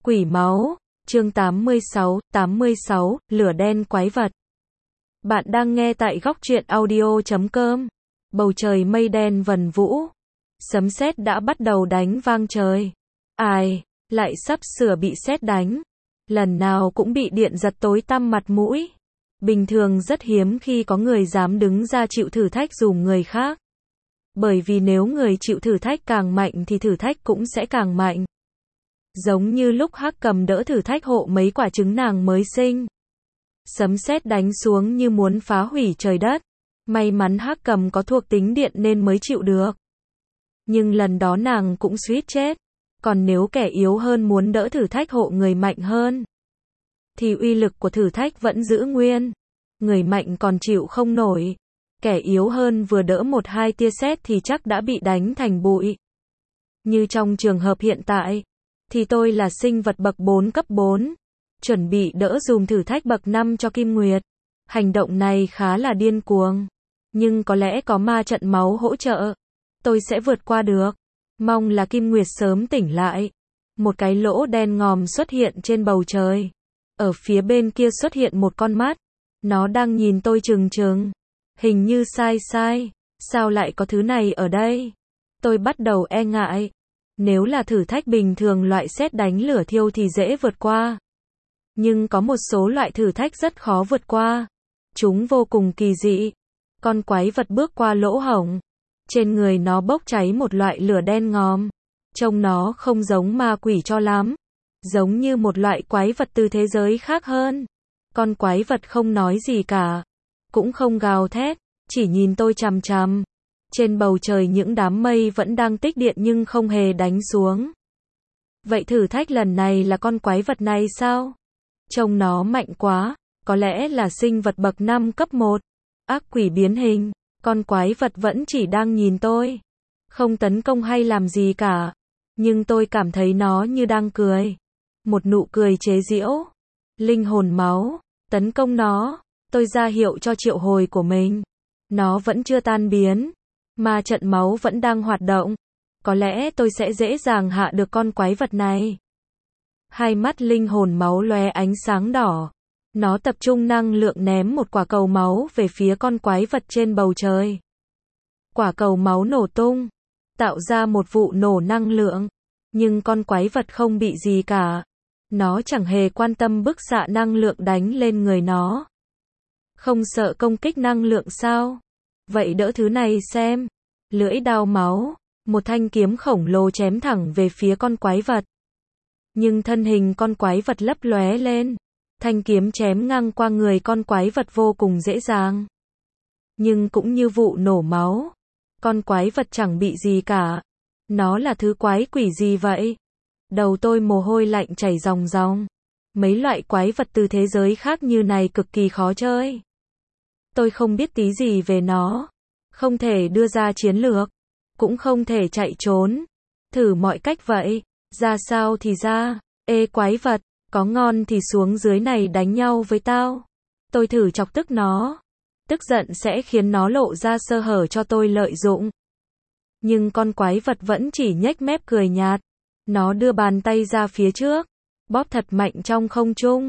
Quỷ máu, chương 86, lửa đen quái vật. Bạn đang nghe tại góc truyện audio.com. Bầu trời mây đen vần vũ. Sấm sét đã bắt đầu đánh vang trời. Ai, lại sắp sửa bị sét đánh. Lần nào cũng bị điện giật tối tăm mặt mũi. Bình thường rất hiếm khi có người dám đứng ra chịu thử thách dùm người khác. Bởi vì nếu người chịu thử thách càng mạnh thì thử thách cũng sẽ càng mạnh. Giống như lúc Hắc Cầm đỡ thử thách hộ mấy quả trứng nàng mới sinh. Sấm sét đánh xuống như muốn phá hủy trời đất. May mắn Hắc Cầm có thuộc tính điện nên mới chịu được. Nhưng lần đó nàng cũng suýt chết. Còn nếu kẻ yếu hơn muốn đỡ thử thách hộ người mạnh hơn, thì uy lực của thử thách vẫn giữ nguyên. Người mạnh còn chịu không nổi. Kẻ yếu hơn vừa đỡ một hai tia sét thì chắc đã bị đánh thành bụi. Như trong trường hợp hiện tại, thì tôi là sinh vật bậc 4 cấp 4, chuẩn bị đỡ dùm thử thách bậc 5 cho Kim Nguyệt. Hành động này khá là điên cuồng, nhưng có lẽ có ma trận máu hỗ trợ, tôi sẽ vượt qua được. Mong là Kim Nguyệt sớm tỉnh lại. Một cái lỗ đen ngòm xuất hiện trên bầu trời. Ở phía bên kia xuất hiện một con mắt. Nó đang nhìn tôi trừng trừng. Hình như sai. Sao lại có thứ này ở đây? Tôi bắt đầu e ngại. Nếu là thử thách bình thường loại sét đánh lửa thiêu thì dễ vượt qua. Nhưng có một số loại thử thách rất khó vượt qua. Chúng vô cùng kỳ dị. Con quái vật bước qua lỗ hổng. Trên người nó bốc cháy một loại lửa đen ngòm. Trông nó không giống ma quỷ cho lắm. Giống như một loại quái vật từ thế giới khác hơn. Con quái vật không nói gì cả. Cũng không gào thét. Chỉ nhìn tôi chằm chằm. Trên bầu trời những đám mây vẫn đang tích điện nhưng không hề đánh xuống. Vậy thử thách lần này là con quái vật này sao? Trông nó mạnh quá. Có lẽ là sinh vật bậc 5 cấp 1. Ác quỷ biến hình. Con quái vật vẫn chỉ đang nhìn tôi. Không tấn công hay làm gì cả. Nhưng tôi cảm thấy nó như đang cười. Một nụ cười chế giễu. Linh hồn máu. Tấn công nó. Tôi ra hiệu cho triệu hồi của mình. Nó vẫn chưa tan biến. Ma trận máu vẫn đang hoạt động. Có lẽ tôi sẽ dễ dàng hạ được con quái vật này. Hai mắt linh hồn máu lóe ánh sáng đỏ. Nó tập trung năng lượng ném một quả cầu máu về phía con quái vật trên bầu trời. Quả cầu máu nổ tung, tạo ra một vụ nổ năng lượng. Nhưng con quái vật không bị gì cả. Nó chẳng hề quan tâm bức xạ năng lượng đánh lên người nó. Không sợ công kích năng lượng sao? Vậy đỡ thứ này xem. Lưỡi đao máu, một thanh kiếm khổng lồ chém thẳng về phía con quái vật. Nhưng thân hình con quái vật lấp lóe lên. Thanh kiếm chém ngang qua người con quái vật vô cùng dễ dàng. Nhưng cũng như vụ nổ máu. Con quái vật chẳng bị gì cả. Nó là thứ quái quỷ gì vậy? Đầu tôi mồ hôi lạnh chảy ròng ròng. Mấy loại quái vật từ thế giới khác như này cực kỳ khó chơi. Tôi không biết tí gì về nó. Không thể đưa ra chiến lược. Cũng không thể chạy trốn. Thử mọi cách vậy. Ra sao thì ra. Ê quái vật. Có ngon thì xuống dưới này đánh nhau với tao. Tôi thử chọc tức nó. Tức giận sẽ khiến nó lộ ra sơ hở cho tôi lợi dụng. Nhưng con quái vật vẫn chỉ nhếch mép cười nhạt. Nó đưa bàn tay ra phía trước. Bóp thật mạnh trong không trung.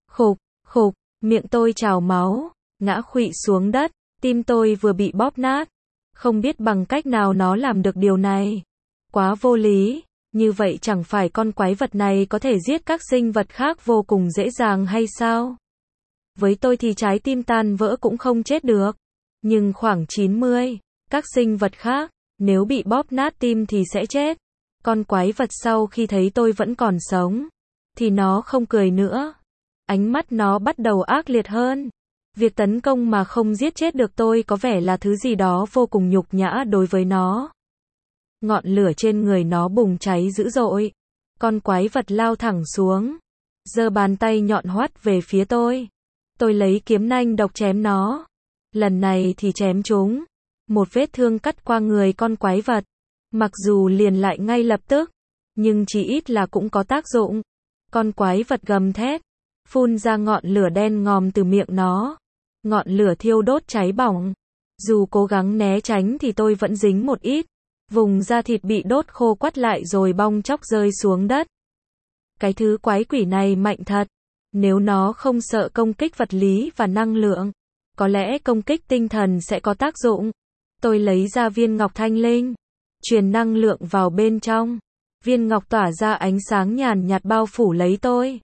Khục, miệng tôi trào máu. Ngã khuỵu xuống đất. Tim tôi vừa bị bóp nát. Không biết bằng cách nào nó làm được điều này. Quá vô lý. Như vậy chẳng phải con quái vật này có thể giết các sinh vật khác vô cùng dễ dàng hay sao? Với tôi thì trái tim tan vỡ cũng không chết được. Nhưng khoảng 90, các sinh vật khác, nếu bị bóp nát tim thì sẽ chết. Con quái vật sau khi thấy tôi vẫn còn sống, thì nó không cười nữa. Ánh mắt nó bắt đầu ác liệt hơn. Việc tấn công mà không giết chết được tôi có vẻ là thứ gì đó vô cùng nhục nhã đối với nó. Ngọn lửa trên người nó bùng cháy dữ dội. Con quái vật lao thẳng xuống. Giơ bàn tay nhọn hoắt về phía tôi. Tôi lấy kiếm nanh độc chém nó. Lần này thì chém trúng. Một vết thương cắt qua người con quái vật. Mặc dù liền lại ngay lập tức. Nhưng chỉ ít là cũng có tác dụng. Con quái vật gầm thét. Phun ra ngọn lửa đen ngòm từ miệng nó. Ngọn lửa thiêu đốt cháy bỏng. Dù cố gắng né tránh thì tôi vẫn dính một ít. Vùng da thịt bị đốt khô quắt lại rồi bong chóc rơi xuống đất. Cái thứ quái quỷ này mạnh thật. Nếu nó không sợ công kích vật lý và năng lượng, có lẽ công kích tinh thần sẽ có tác dụng. Tôi lấy ra viên ngọc thanh linh, truyền năng lượng vào bên trong. Viên ngọc tỏa ra ánh sáng nhàn nhạt bao phủ lấy tôi.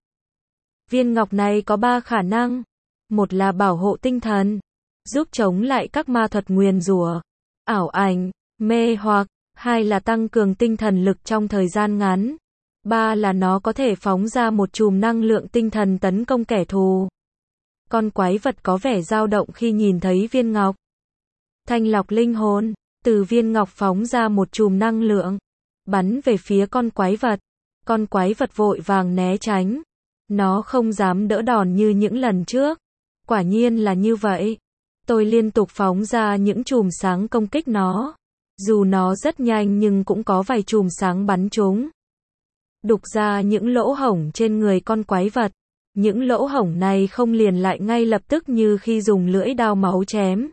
Viên ngọc này có 3 khả năng. Một là bảo hộ tinh thần, giúp chống lại các ma thuật nguyền rủa, ảo ảnh, mê hoặc. 2 là tăng cường tinh thần lực trong thời gian ngắn. 3 là nó có thể phóng ra một chùm năng lượng tinh thần tấn công kẻ thù. Con quái vật có vẻ dao động khi nhìn thấy viên ngọc. Thanh lọc linh hồn, từ viên ngọc phóng ra một chùm năng lượng, bắn về phía con quái vật. Con quái vật vội vàng né tránh. Nó không dám đỡ đòn như những lần trước. Quả nhiên là như vậy. Tôi liên tục phóng ra những chùm sáng công kích nó. Dù nó rất nhanh nhưng cũng có vài chùm sáng bắn trúng, đục ra những lỗ hổng trên người con quái vật. Những lỗ hổng này không liền lại ngay lập tức như khi dùng lưỡi dao máu chém.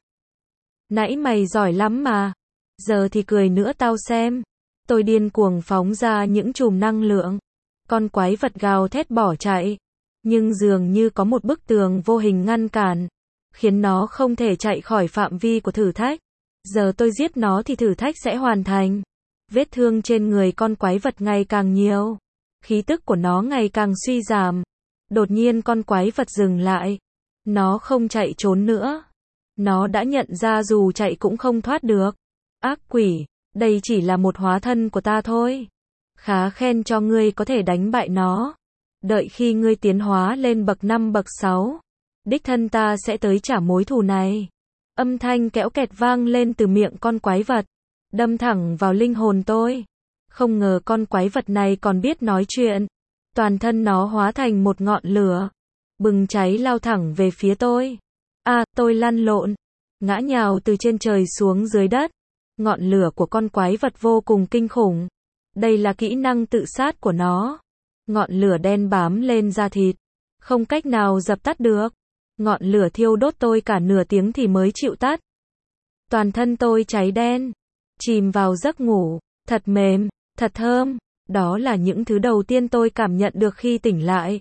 Nãy mày giỏi lắm mà. Giờ thì cười nữa tao xem. Tôi điên cuồng phóng ra những chùm năng lượng. Con quái vật gào thét bỏ chạy. Nhưng dường như có một bức tường vô hình ngăn cản, khiến nó không thể chạy khỏi phạm vi của thử thách. Giờ tôi giết nó thì thử thách sẽ hoàn thành. Vết thương trên người con quái vật ngày càng nhiều. Khí tức của nó ngày càng suy giảm. Đột nhiên con quái vật dừng lại. Nó không chạy trốn nữa. Nó đã nhận ra dù chạy cũng không thoát được. Ác quỷ, đây chỉ là một hóa thân của ta thôi. Khá khen cho ngươi có thể đánh bại nó. Đợi khi ngươi tiến hóa lên bậc 5 bậc 6, đích thân ta sẽ tới trả mối thù này. Âm thanh kéo kẹt vang lên từ miệng con quái vật, đâm thẳng vào linh hồn tôi. Không ngờ con quái vật này còn biết nói chuyện. Toàn thân nó hóa thành một ngọn lửa, bừng cháy lao thẳng về phía tôi. Tôi lăn lộn, ngã nhào từ trên trời xuống dưới đất. Ngọn lửa của con quái vật vô cùng kinh khủng. Đây là kỹ năng tự sát của nó. Ngọn lửa đen bám lên da thịt, không cách nào dập tắt được. Ngọn lửa thiêu đốt tôi cả nửa tiếng thì mới chịu tắt. Toàn thân tôi cháy đen, chìm vào giấc ngủ, thật mềm, thật thơm. Đó là những thứ đầu tiên tôi cảm nhận được khi tỉnh lại.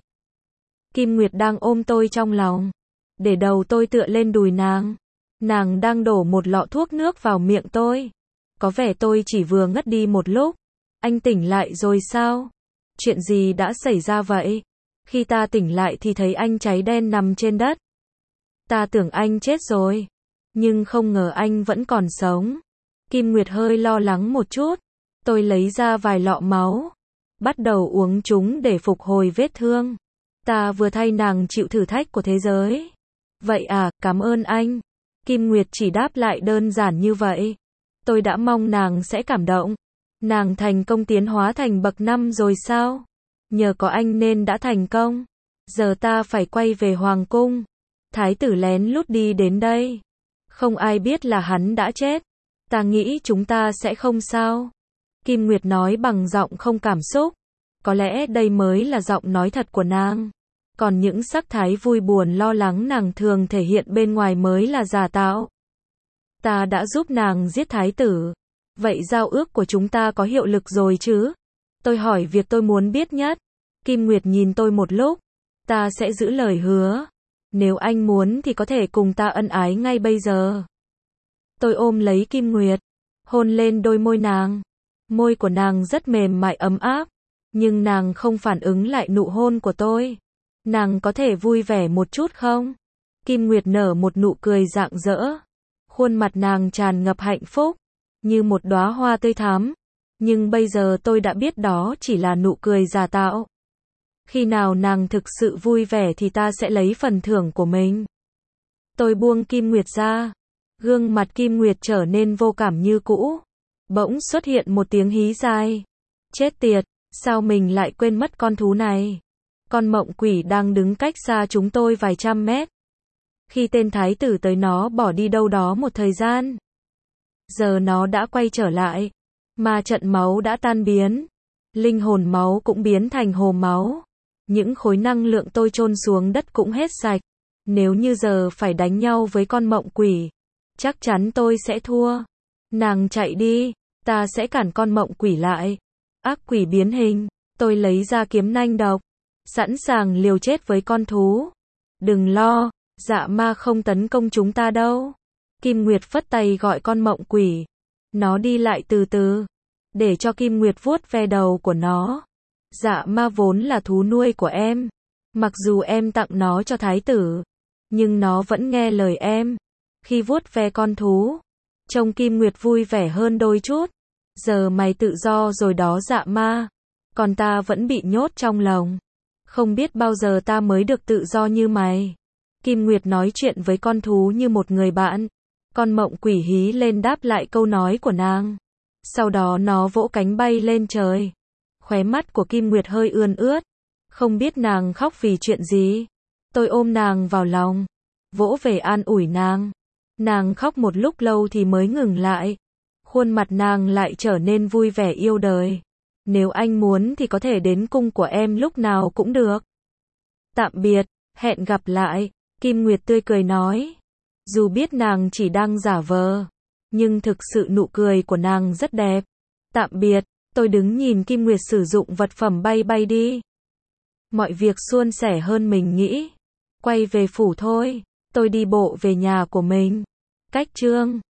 Kim Nguyệt đang ôm tôi trong lòng, để đầu tôi tựa lên đùi nàng. Nàng đang đổ một lọ thuốc nước vào miệng tôi. Có vẻ tôi chỉ vừa ngất đi một lúc. Anh tỉnh lại rồi sao? Chuyện gì đã xảy ra vậy? Khi ta tỉnh lại thì thấy anh cháy đen nằm trên đất. Ta tưởng anh chết rồi, nhưng không ngờ anh vẫn còn sống. Kim Nguyệt hơi lo lắng một chút. Tôi lấy ra vài lọ máu, bắt đầu uống chúng để phục hồi vết thương. Ta vừa thay nàng chịu thử thách của thế giới. Vậy à, cảm ơn anh. Kim Nguyệt chỉ đáp lại đơn giản như vậy. Tôi đã mong nàng sẽ cảm động. Nàng thành công tiến hóa thành bậc 5 rồi sao? Nhờ có anh nên đã thành công. Giờ ta phải quay về hoàng cung. Thái tử lén lút đi đến đây. Không ai biết là hắn đã chết. Ta nghĩ chúng ta sẽ không sao. Kim Nguyệt nói bằng giọng không cảm xúc. Có lẽ đây mới là giọng nói thật của nàng. Còn những sắc thái vui buồn lo lắng nàng thường thể hiện bên ngoài mới là giả tạo. Ta đã giúp nàng giết thái tử. Vậy giao ước của chúng ta có hiệu lực rồi chứ? Tôi hỏi việc tôi muốn biết nhất. Kim Nguyệt nhìn tôi một lúc. Ta sẽ giữ lời hứa. Nếu anh muốn thì có thể cùng ta ân ái ngay bây giờ. Tôi ôm lấy Kim Nguyệt, hôn lên đôi môi nàng. Môi của nàng rất mềm mại ấm áp, nhưng nàng không phản ứng lại nụ hôn của tôi. Nàng có thể vui vẻ một chút không? Kim Nguyệt nở một nụ cười rạng rỡ. Khuôn mặt nàng tràn ngập hạnh phúc, như một đóa hoa tươi thắm. Nhưng bây giờ tôi đã biết đó chỉ là nụ cười giả tạo. Khi nào nàng thực sự vui vẻ thì ta sẽ lấy phần thưởng của mình. Tôi buông Kim Nguyệt ra. Gương mặt Kim Nguyệt trở nên vô cảm như cũ. Bỗng xuất hiện một tiếng hí dài. Chết tiệt, sao mình lại quên mất con thú này? Con mộng quỷ đang đứng cách xa chúng tôi vài trăm mét. Khi tên thái tử tới nó bỏ đi đâu đó một thời gian. Giờ nó đã quay trở lại. Ma trận máu đã tan biến. Linh hồn máu cũng biến thành hồ máu. Những khối năng lượng tôi chôn xuống đất cũng hết sạch. Nếu như giờ phải đánh nhau với con mộng quỷ, chắc chắn tôi sẽ thua. Nàng chạy đi, ta sẽ cản con mộng quỷ lại. Ác quỷ biến hình, Tôi lấy ra kiếm nanh độc, sẵn sàng liều chết với con thú. Đừng lo, dạ ma không tấn công chúng ta đâu. Kim Nguyệt phất tay gọi con mộng quỷ. Nó đi lại từ từ, để cho Kim Nguyệt vuốt ve đầu của nó. Dạ ma vốn là thú nuôi của em. Mặc dù em tặng nó cho thái tử, nhưng nó vẫn nghe lời em. Khi vuốt ve con thú, trông Kim Nguyệt vui vẻ hơn đôi chút. Giờ mày tự do rồi đó dạ ma. Còn ta vẫn bị nhốt trong lồng. Không biết bao giờ ta mới được tự do như mày. Kim Nguyệt nói chuyện với con thú như một người bạn. Con mộng quỷ hí lên đáp lại câu nói của nàng. Sau đó nó vỗ cánh bay lên trời. Khóe mắt của Kim Nguyệt hơi ươn ướt. Không biết nàng khóc vì chuyện gì. Tôi ôm nàng vào lòng, vỗ về an ủi nàng. Nàng khóc một lúc lâu thì mới ngừng lại. Khuôn mặt nàng lại trở nên vui vẻ yêu đời. Nếu anh muốn thì có thể đến cung của em lúc nào cũng được. Tạm biệt, hẹn gặp lại, Kim Nguyệt tươi cười nói. Dù biết nàng chỉ đang giả vờ, nhưng thực sự nụ cười của nàng rất đẹp. Tạm biệt, tôi đứng nhìn Kim Nguyệt sử dụng vật phẩm bay bay đi. Mọi việc suôn sẻ hơn mình nghĩ. Quay về phủ thôi, tôi đi bộ về nhà của mình. Cách chương